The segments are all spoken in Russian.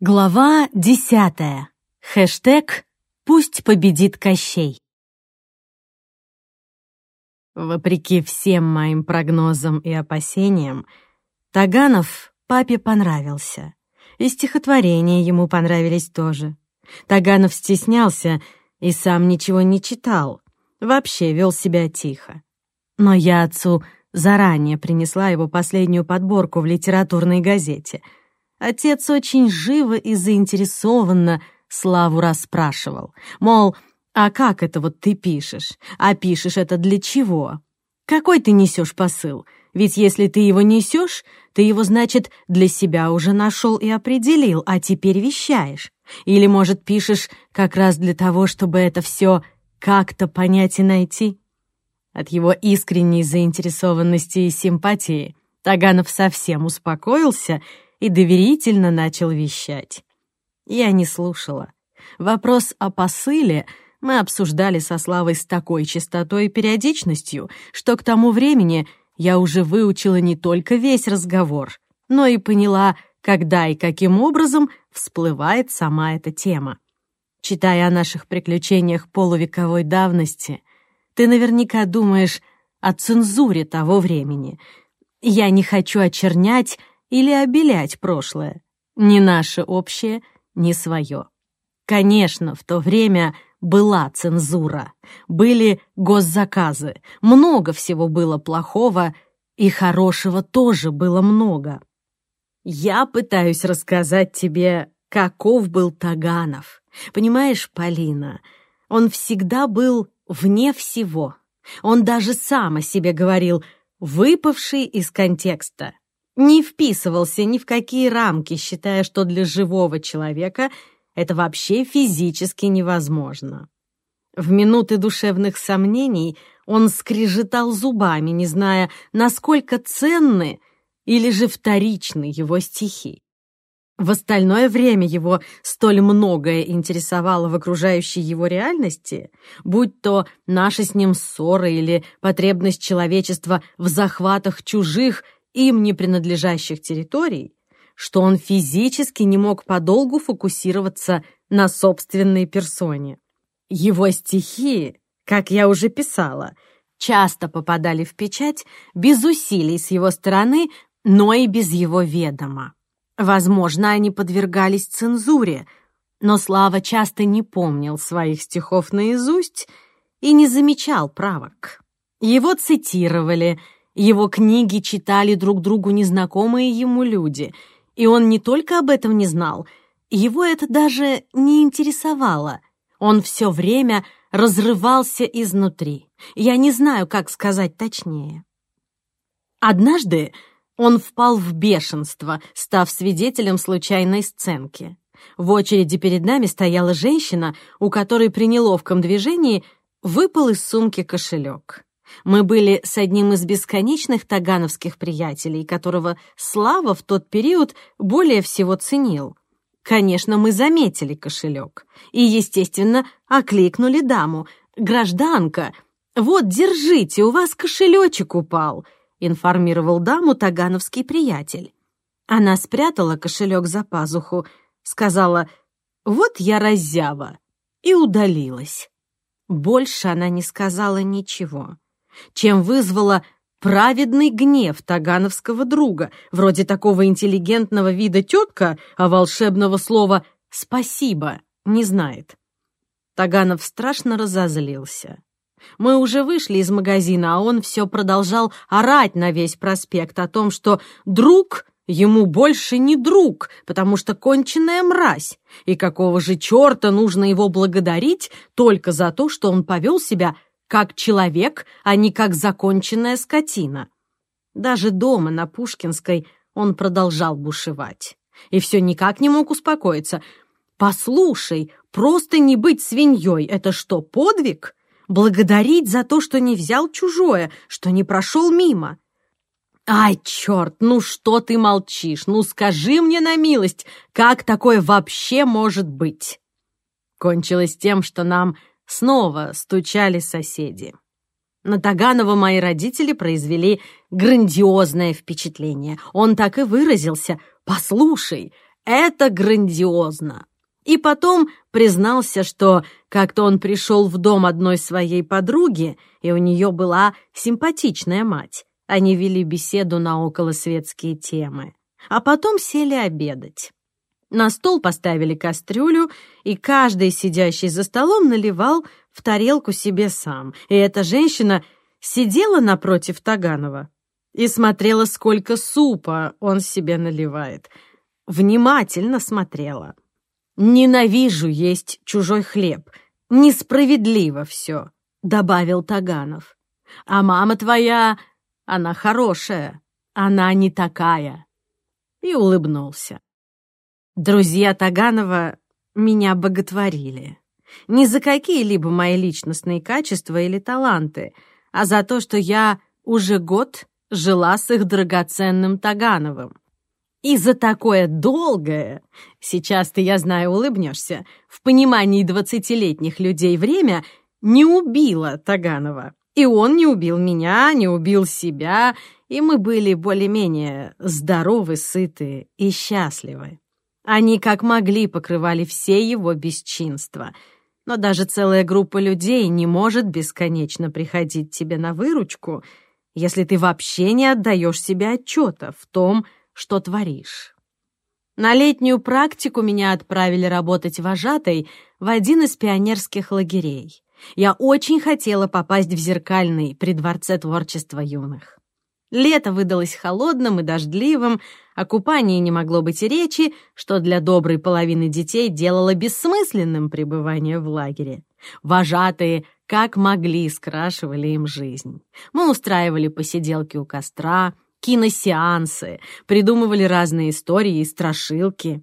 Глава 10. Хэштег «Пусть победит Кощей». Вопреки всем моим прогнозам и опасениям, Таганов папе понравился. И стихотворения ему понравились тоже. Таганов стеснялся и сам ничего не читал, вообще вел себя тихо. Но я отцу заранее принесла его последнюю подборку в литературной газете. Отец очень живо и заинтересованно Славу расспрашивал. Мол, а как это вот ты пишешь? А пишешь это для чего? Какой ты несешь посыл? Ведь если ты его несешь, ты его, значит, для себя уже нашел и определил, а теперь вещаешь. Или, может, пишешь как раз для того, чтобы это все как-то понять и найти? От его искренней заинтересованности и симпатии Таганов совсем успокоился и доверительно начал вещать. Я не слушала. Вопрос о посыле мы обсуждали со Славой с такой частотой и периодичностью, что к тому времени я уже выучила не только весь разговор, но и поняла, когда и каким образом всплывает сама эта тема. Читая о наших приключениях полувековой давности, ты наверняка думаешь о цензуре того времени. Я не хочу очернять или обелять прошлое, ни наше общее, ни свое. Конечно, в то время была цензура, были госзаказы, много всего было плохого, и хорошего тоже было много. Я пытаюсь рассказать тебе, каков был Таганов. Понимаешь, Полина, он всегда был вне всего. Он даже сам о себе говорил, выпавший из контекста. Не вписывался ни в какие рамки, считая, что для живого человека это вообще физически невозможно. В минуты душевных сомнений он скрежетал зубами, не зная, насколько ценны или же вторичны его стихи. В остальное время его столь многое интересовало в окружающей его реальности, будь то наша с ним ссора или потребность человечества в захватах чужих, им не принадлежащих территорий, что он физически не мог подолгу фокусироваться на собственной персоне. Его стихи, как я уже писала, часто попадали в печать без усилий с его стороны, но и без его ведома. Возможно, они подвергались цензуре, но Слава часто не помнил своих стихов наизусть и не замечал правок. Его цитировали, его книги читали друг другу незнакомые ему люди, и он не только об этом не знал, его это даже не интересовало. Он все время разрывался изнутри. Я не знаю, как сказать точнее. Однажды он впал в бешенство, став свидетелем случайной сценки. В очереди перед нами стояла женщина, у которой при неловком движении выпал из сумки кошелек. Мы были с одним из бесконечных тагановских приятелей, которого Слава в тот период более всего ценил. Конечно, мы заметили кошелек и, естественно, окликнули даму. «Гражданка, вот, держите, у вас кошелечек упал», — информировал даму тагановский приятель. Она спрятала кошелек за пазуху, сказала «Вот я раззява» и удалилась. Больше она не сказала ничего, чем вызвала праведный гнев тагановского друга, вроде такого интеллигентного вида тетка, а волшебного слова «спасибо» не знает. Таганов страшно разозлился. Мы уже вышли из магазина, а он все продолжал орать на весь проспект о том, что друг ему больше не друг, потому что конченая мразь, и какого же черта нужно его благодарить только за то, что он повел себя как человек, а не как законченная скотина. Даже дома на Пушкинской он продолжал бушевать. И все никак не мог успокоиться. «Послушай, просто не быть свиньей — это что, подвиг? Благодарить за то, что не взял чужое, что не прошел мимо?» «Ай, черт, ну что ты молчишь? Ну скажи мне на милость, как такое вообще может быть?» Кончилось тем, что нам снова стучали соседи. На Таганова мои родители произвели грандиозное впечатление. Он так и выразился: «Послушай, Это грандиозно. И потом признался, что как-то он пришел в дом одной своей подруги, и у нее была симпатичная мать. Они вели беседу на околосветские темы. А потом сели обедать. На стол поставили кастрюлю, и каждый, сидящий за столом, наливал в тарелку себе сам. И эта женщина сидела напротив Таганова и смотрела, сколько супа он себе наливает. Внимательно смотрела. «Ненавижу есть чужой хлеб. Несправедливо все», — добавил Таганов. «А мама твоя, она хорошая, она не такая». И улыбнулся. Друзья Таганова меня боготворили. Не за какие-либо мои личностные качества или таланты, а за то, что я уже год жила с их драгоценным Тагановым. И за такое долгое, сейчас ты, я знаю, улыбнешься, в понимании 20-летних людей время не убило Таганова. И он не убил меня, не убил себя, и мы были более-менее здоровы, сыты и счастливы. Они как могли покрывали все его бесчинства. Но даже целая группа людей не может бесконечно приходить тебе на выручку, если ты вообще не отдаешь себе отчета в том, что творишь. На летнюю практику меня отправили работать вожатой в один из пионерских лагерей. Я очень хотела попасть в Зеркальный при Дворце творчества юных. Лето выдалось холодным и дождливым, о купании не могло быть и речи, что для доброй половины детей делало бессмысленным пребывание в лагере. Вожатые как могли скрашивали им жизнь. Мы устраивали посиделки у костра, киносеансы, придумывали разные истории и страшилки.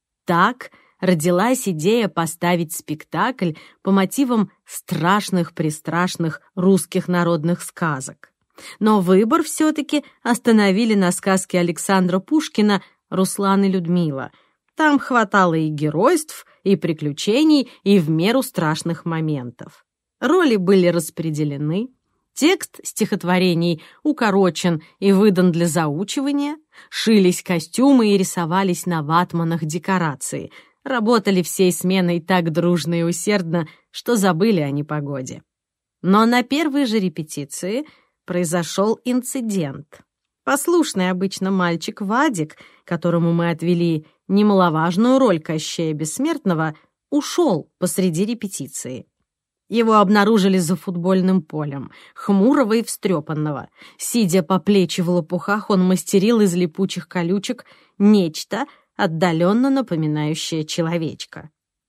Так родилась идея поставить спектакль по мотивам страшных-престрашных русских народных сказок. Но выбор все-таки остановили на сказке Александра Пушкина «Руслан и Людмила». Там хватало и геройств, и приключений, и в меру страшных моментов. Роли были распределены, текст стихотворений укорочен и выдан для заучивания, шились костюмы и рисовались на ватманах декорации, работали всей сменой так дружно и усердно, что забыли о непогоде. Но на первой же репетиции произошел инцидент. Послушный обычно мальчик Вадик, которому мы отвели немаловажную роль Кощея Бессмертного, ушел посреди репетиции. Его обнаружили за футбольным полем, хмурого и встрепанного. Сидя по плечи в лопухах, он мастерил из липучих колючек нечто, отдаленно напоминающее человечка.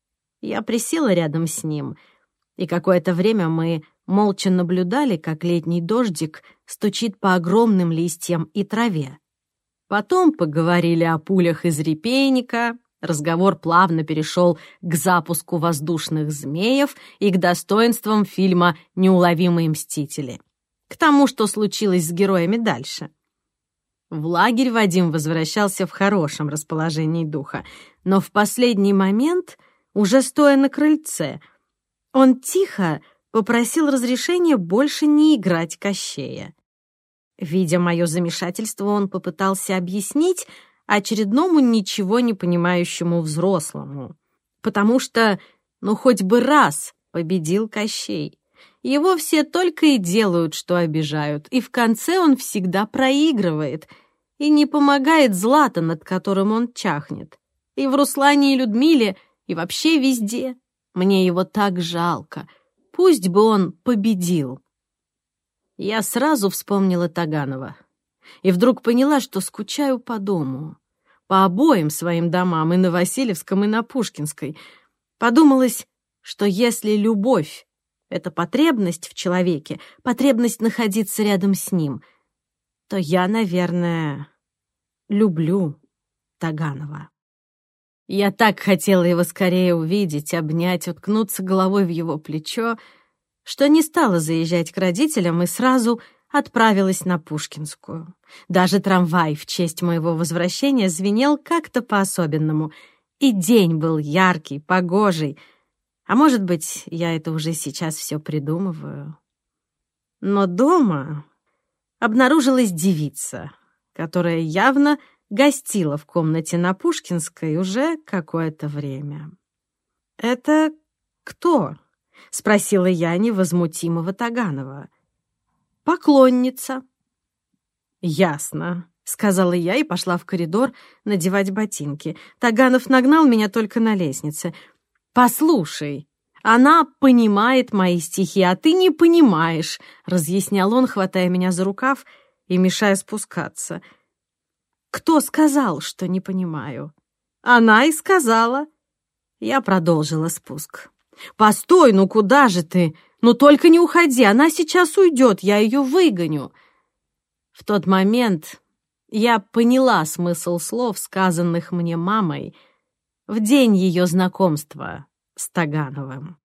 Я присела рядом с ним, и какое-то время мы молча наблюдали, как летний дождик стучит по огромным листьям и траве. Потом поговорили о пулях из репейника. Разговор плавно перешел к запуску воздушных змеев и к достоинствам фильма «Неуловимые мстители», к тому, что случилось с героями дальше. В лагерь Вадим возвращался в хорошем расположении духа, но в последний момент, уже стоя на крыльце, он тихо попросил разрешения больше не играть Кощея. Видя мое замешательство, он попытался объяснить очередному ничего не понимающему взрослому, потому что, хоть бы раз победил Кощей. Его все только и делают, что обижают, и в конце он всегда проигрывает, и не помогает Злата, над которым он чахнет. И в «Руслане и Людмиле», и вообще везде. Мне его так жалко. Пусть бы он победил. Я сразу вспомнила Таганова. И вдруг поняла, что скучаю по дому. По обоим своим домам, и на Васильевском, и на Пушкинской. Подумалось, что если любовь — это потребность в человеке, потребность находиться рядом с ним, то я, наверное, люблю Таганова. Я так хотела его скорее увидеть, обнять, уткнуться головой в его плечо, что не стала заезжать к родителям и сразу отправилась на Пушкинскую. Даже трамвай в честь моего возвращения звенел как-то по-особенному, и день был яркий, погожий. А может быть, я это уже сейчас все придумываю. Но дома обнаружилась девица, которая явно гостила в комнате на Пушкинской уже какое-то время. «Это кто?» — спросила я невозмутимого Таганова. «Поклонница». «Ясно», — сказала я и пошла в коридор надевать ботинки. Таганов нагнал меня только на лестнице. «Послушай, она понимает мои стихи, а ты не понимаешь», — разъяснял он, хватая меня за рукав и мешая спускаться. «Кто сказал, что не понимаю?» «Она и сказала». Я продолжила спуск. «Постой, ну куда же ты? Ну только не уходи, она сейчас уйдет, я ее выгоню». В тот момент я поняла смысл слов, сказанных мне мамой в день ее знакомства с Тагановым.